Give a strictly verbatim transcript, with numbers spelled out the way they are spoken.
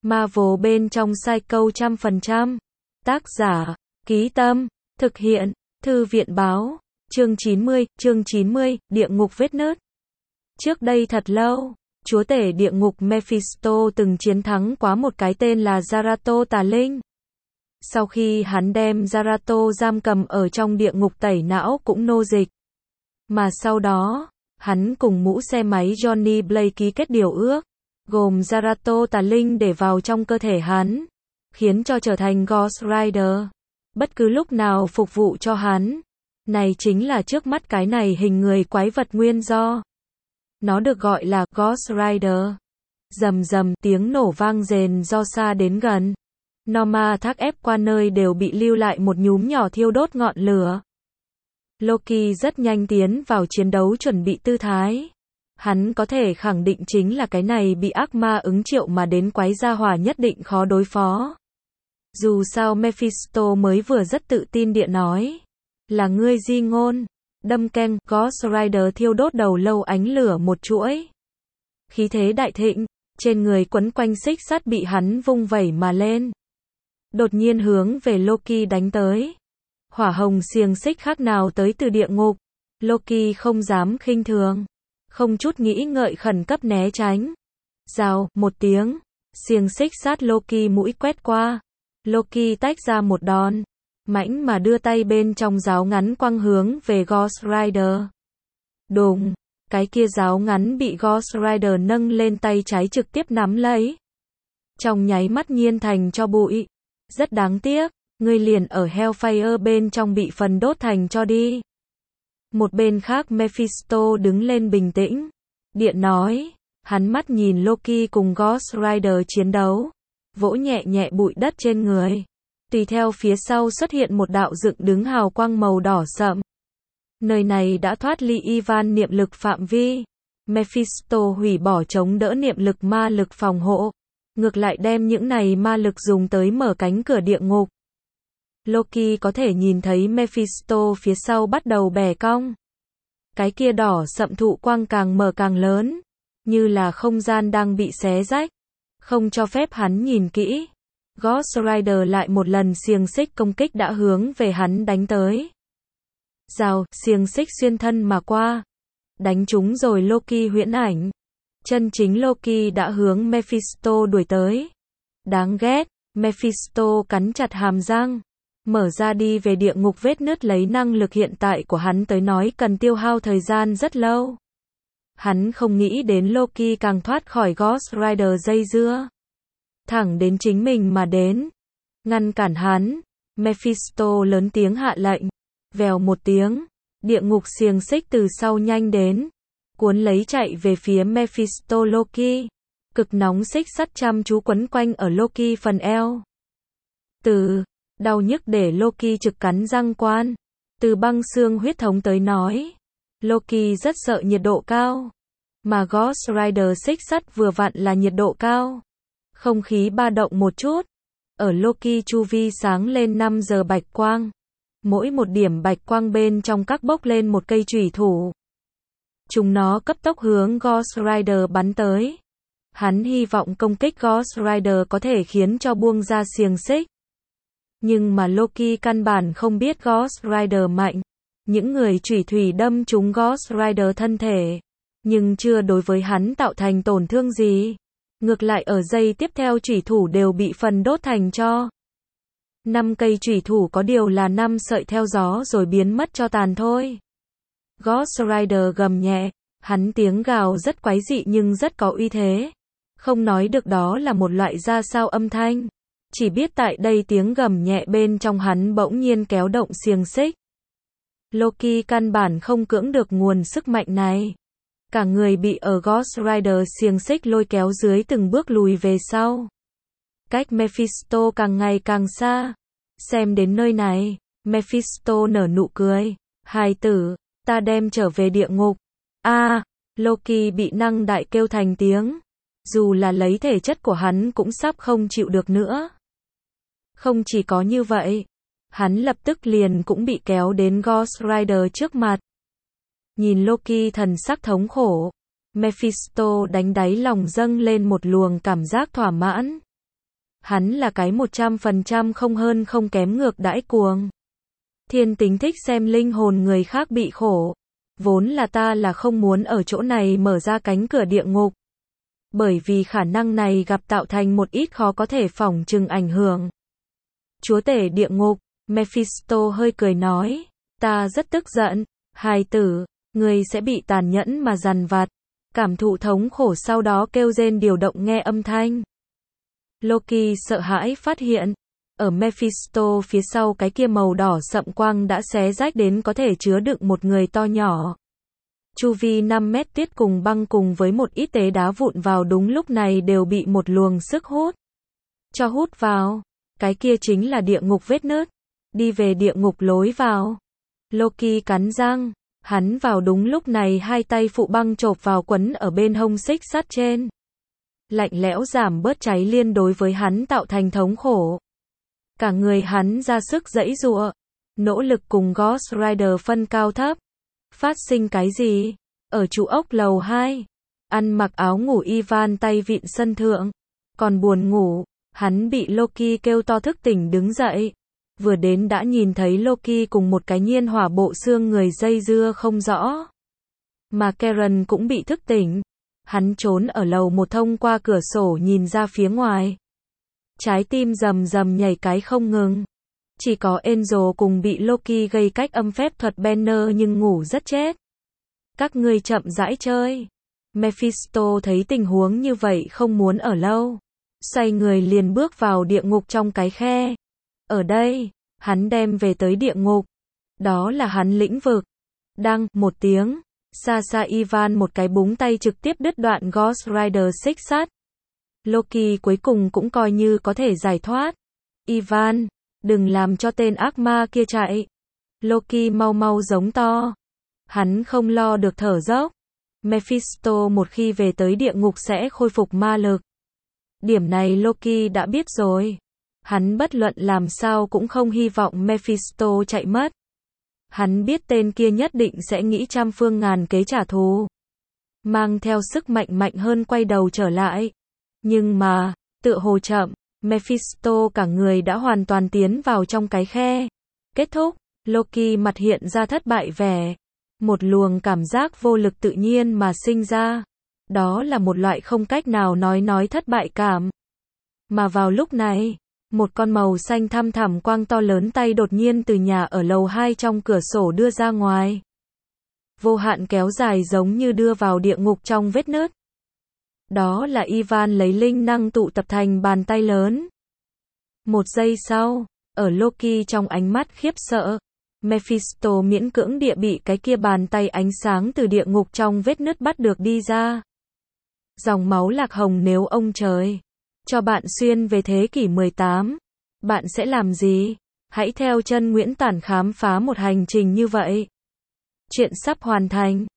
Marvel bên trong Psycho trăm phần trăm. Tác giả, Ký Tâm, thực hiện, Thư viện báo, chương chín mươi, chương chín mươi, Địa ngục vết nứt. Trước đây thật lâu, chúa tể địa ngục Mephisto từng chiến thắng quá một cái tên là Zarato tà linh. Sau khi hắn đem Zarato giam cầm ở trong địa ngục tẩy não cũng nô dịch. Mà sau đó, hắn cùng mũ xe máy Johnny Blaze ký kết điều ước, gồm Zarato tà linh để vào trong cơ thể hắn, khiến cho trở thành Ghost Rider, bất cứ lúc nào phục vụ cho hắn. Này chính là trước mắt cái này hình người quái vật nguyên do. Nó được gọi là Ghost Rider. Rầm rầm tiếng nổ vang rền do xa đến gần. Norma thác ép qua nơi đều bị lưu lại một nhúm nhỏ thiêu đốt ngọn lửa. Loki rất nhanh tiến vào chiến đấu chuẩn bị tư thái. Hắn có thể khẳng định chính là cái này bị ác ma ứng triệu mà đến quái gia hỏa nhất định khó đối phó. Dù sao Mephisto mới vừa rất tự tin địa nói. Là ngươi di ngôn. Đâm keng, Ghost Rider thiêu đốt đầu lâu ánh lửa một chuỗi. Khí thế đại thịnh, trên người quấn quanh xích sắt bị hắn vung vẩy mà lên. Đột nhiên hướng về Loki đánh tới. Hỏa hồng xiềng xích khác nào tới từ địa ngục. Loki không dám khinh thường. Không chút nghĩ ngợi khẩn cấp né tránh. Rào, một tiếng. Xiềng xích sát Loki mũi quét qua. Loki tách ra một đòn. Mãnh mà đưa tay bên trong giáo ngắn quăng hướng về Ghost Rider. Đùng. Cái kia giáo ngắn bị Ghost Rider nâng lên tay trái trực tiếp nắm lấy. Trong nháy mắt nhiên thành cho bụi. Rất đáng tiếc. Ngươi liền ở Hellfire bên trong bị phần đốt thành cho đi. Một bên khác Mephisto đứng lên bình tĩnh. Điện nói. Hắn mắt nhìn Loki cùng Ghost Rider chiến đấu. Vỗ nhẹ nhẹ bụi đất trên người. Tùy theo phía sau xuất hiện một đạo dựng đứng hào quang màu đỏ sậm. Nơi này đã thoát ly Ivan niệm lực phạm vi. Mephisto hủy bỏ chống đỡ niệm lực ma lực phòng hộ. Ngược lại đem những này ma lực dùng tới mở cánh cửa địa ngục. Loki có thể nhìn thấy Mephisto phía sau bắt đầu bẻ cong. Cái kia đỏ sậm thụ quang càng mở càng lớn. Như là không gian đang bị xé rách. Không cho phép hắn nhìn kỹ. Ghost Rider lại một lần xiềng xích công kích đã hướng về hắn đánh tới. Rào, xiềng xích xuyên thân mà qua. Đánh trúng rồi Loki huyễn ảnh. Chân chính Loki đã hướng Mephisto đuổi tới. Đáng ghét, Mephisto cắn chặt hàm răng. Mở ra đi về địa ngục vết nứt lấy năng lực hiện tại của hắn tới nói cần tiêu hao thời gian rất lâu. Hắn không nghĩ đến Loki càng thoát khỏi Ghost Rider dây dưa. Thẳng đến chính mình mà đến. Ngăn cản hắn. Mephisto lớn tiếng hạ lệnh. Vèo một tiếng. Địa ngục xiềng xích từ sau nhanh đến. Cuốn lấy chạy về phía Mephisto Loki. Cực nóng xích sắt chăm chú quấn quanh ở Loki phần eo. Từ đau nhức để Loki trực cắn răng quan. Từ băng xương huyết thống tới nói. Loki rất sợ nhiệt độ cao. Mà Ghost Rider xích sắt vừa vặn là nhiệt độ cao. Không khí ba động một chút. Ở Loki chu vi sáng lên năm giờ bạch quang. Mỗi một điểm bạch quang bên trong các bốc lên một cây chủy thủ. Chúng nó cấp tốc hướng Ghost Rider bắn tới. Hắn hy vọng công kích Ghost Rider có thể khiến cho buông ra xiềng xích. Nhưng mà Loki căn bản không biết Ghost Rider mạnh. Những người chủy thủy đâm trúng Ghost Rider thân thể. Nhưng chưa đối với hắn tạo thành tổn thương gì. Ngược lại ở giây tiếp theo chủy thủ đều bị phần đốt thành cho. Năm cây chủy thủ có điều là năm sợi theo gió rồi biến mất cho tàn thôi. Ghost Rider gầm nhẹ. Hắn tiếng gào rất quái dị nhưng rất có uy thế. Không nói được đó là một loại ra sao âm thanh. Chỉ biết tại đây tiếng gầm nhẹ bên trong hắn bỗng nhiên kéo động xiềng xích. Loki căn bản không cưỡng được nguồn sức mạnh này. Cả người bị ở Ghost Rider xiềng xích lôi kéo dưới từng bước lùi về sau. Cách Mephisto càng ngày càng xa. Xem đến nơi này, Mephisto nở nụ cười. Hài tử, ta đem trở về địa ngục. A, à, Loki bị năng đại kêu thành tiếng. Dù là lấy thể chất của hắn cũng sắp không chịu được nữa. Không chỉ có như vậy, hắn lập tức liền cũng bị kéo đến Ghost Rider trước mặt. Nhìn Loki thần sắc thống khổ, Mephisto đánh đáy lòng dâng lên một luồng cảm giác thỏa mãn. Hắn là cái một trăm phần trăm không hơn không kém ngược đãi cuồng. Thiên tính thích xem linh hồn người khác bị khổ. Vốn là ta là không muốn ở chỗ này mở ra cánh cửa địa ngục. Bởi vì khả năng này gặp tạo thành một ít khó có thể phỏng chừng ảnh hưởng. Chúa tể địa ngục, Mephisto hơi cười nói, ta rất tức giận, hài tử, người sẽ bị tàn nhẫn mà dằn vặt, cảm thụ thống khổ sau đó kêu rên điều động nghe âm thanh. Loki sợ hãi phát hiện, ở Mephisto phía sau cái kia màu đỏ sậm quang đã xé rách đến có thể chứa đựng một người to nhỏ. Chu vi năm mét tuyết cùng băng cùng với một ít tế đá vụn vào đúng lúc này đều bị một luồng sức hút cho hút vào. Cái kia chính là địa ngục vết nứt. Đi về địa ngục lối vào. Loki cắn răng. Hắn vào đúng lúc này hai tay phụ băng chộp vào quấn ở bên hông xích sắt trên. Lạnh lẽo giảm bớt cháy liên đối với hắn tạo thành thống khổ. Cả người hắn ra sức giãy giụa. Nỗ lực cùng Ghost Rider phân cao thấp. Phát sinh cái gì? Ở trụ ốc lầu hai. Ăn mặc áo ngủ Ivan tay vịn sân thượng. Còn buồn ngủ. Hắn bị Loki kêu to thức tỉnh đứng dậy. Vừa đến đã nhìn thấy Loki cùng một cái nhiên hỏa bộ xương người dây dưa không rõ. Mà Karen cũng bị thức tỉnh. Hắn trốn ở lầu một thông qua cửa sổ nhìn ra phía ngoài. Trái tim rầm rầm nhảy cái không ngừng. Chỉ có Angel cùng bị Loki gây cách âm phép thuật Banner nhưng ngủ rất chết. Các ngươi chậm rãi chơi. Mephisto thấy tình huống như vậy không muốn ở lâu. Xoay người liền bước vào địa ngục trong cái khe. Ở đây, hắn đem về tới địa ngục. Đó là hắn lĩnh vực. Đăng, một tiếng. Xa xa Ivan một cái búng tay trực tiếp đứt đoạn Ghost Rider xích sắt. Loki cuối cùng cũng coi như có thể giải thoát. Ivan, đừng làm cho tên ác ma kia chạy. Loki mau mau giống to. Hắn không lo được thở dốc. Mephisto một khi về tới địa ngục sẽ khôi phục ma lực. Điểm này Loki đã biết rồi. Hắn bất luận làm sao cũng không hy vọng Mephisto chạy mất. Hắn biết tên kia nhất định sẽ nghĩ trăm phương ngàn kế trả thù. Mang theo sức mạnh mạnh hơn quay đầu trở lại. Nhưng mà, tựa hồ chậm, Mephisto cả người đã hoàn toàn tiến vào trong cái khe. Kết thúc, Loki mặt hiện ra thất bại vẻ. Một luồng cảm giác vô lực tự nhiên mà sinh ra. Đó là một loại không cách nào nói nói thất bại cảm. Mà vào lúc này, một con màu xanh thăm thẳm quang to lớn tay đột nhiên từ nhà ở lầu hai trong cửa sổ đưa ra ngoài. Vô hạn kéo dài giống như đưa vào địa ngục trong vết nứt. Đó là Ivan lấy linh năng tụ tập thành bàn tay lớn. Một giây sau, ở Loki trong ánh mắt khiếp sợ, Mephisto miễn cưỡng địa bị cái kia bàn tay ánh sáng từ địa ngục trong vết nứt bắt được đi ra. Dòng máu lạc hồng nếu ông trời cho bạn xuyên về thế kỷ mười tám, bạn sẽ làm gì? Hãy theo chân Nguyễn Tản khám phá một hành trình như vậy. Chuyện sắp hoàn thành.